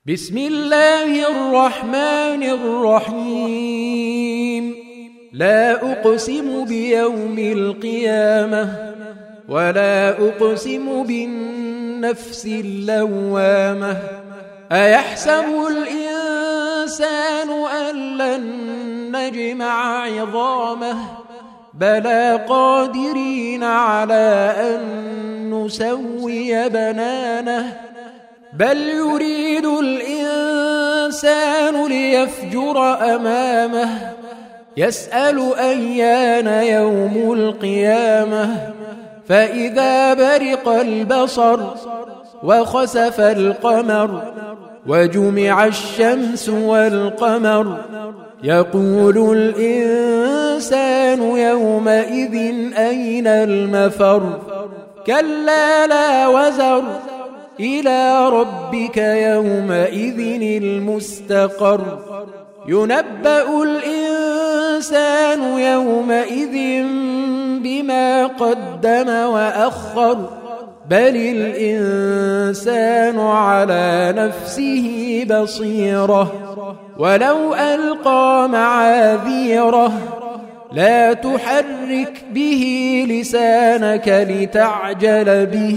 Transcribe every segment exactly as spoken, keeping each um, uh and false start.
بسم الله الرحمن الرحيم. لا أقسم بيوم القيامة ولا أقسم بالنفس اللوامة. أيحسب الإنسان أن لن نجمع عظامه بلى قادرين على أن نسوي بنانه بل يريد الإنسان ليفجر أمامه يسأل أيان يوم القيامة فإذا برق البصر وخسف القمر وجمع الشمس والقمر يقول الإنسان يومئذ أين المفر كلا لا وزر إلى ربك يومئذ المستقر ينبأ الإنسان يومئذ بما قدم وأخر بل الإنسان على نفسه بصيرة ولو ألقى معاذيره لا تحرك به لسانك لتعجل به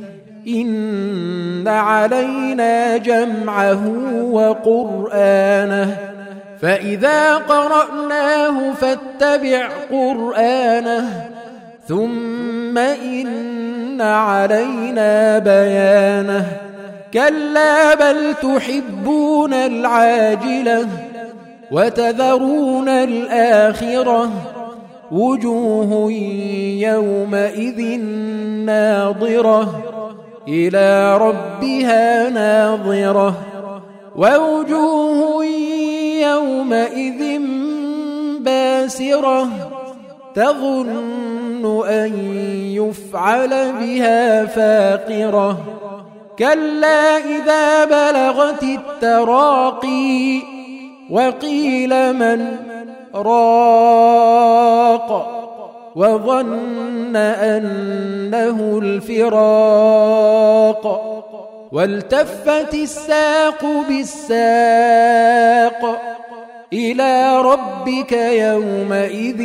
إن علينا جمعه وقرآنه فإذا قرأناه فاتبع قرآنه ثم إن علينا بيانه كلا بل تحبون العاجلة وتذرون الآخرة وجوه يومئذ ناظرة إلى ربها ناظرة ووجوه يومئذ باسرة تظن أن يفعل بها فاقرة كلا إذا بلغت التراقي وقيل من راق وظن أنه الفراق والتفت الساق بالساق إلى ربك يومئذ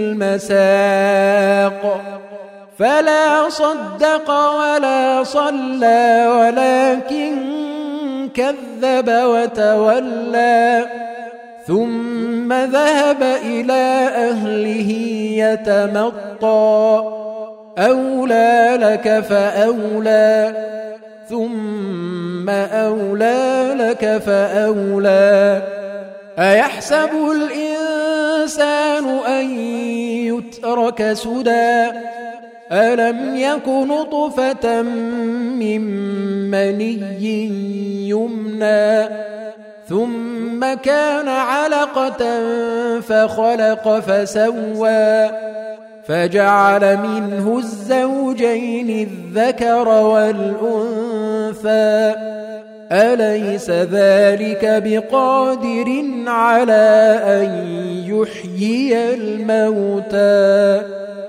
المساق فلا صدق ولا صلى ولكن كذب وتولى ثم ذهب إلى أهله يتمطى أولى لك فأولى ثم أولى لك فأولى أيحسب الإنسان أن يترك سدى ألم يك نطفة من مني يمنى ثم كان علقة فخلق فسوى فجعل منه الزوجين الذكر والأنثى أليس ذلك بقادر على أن يحيي الموتى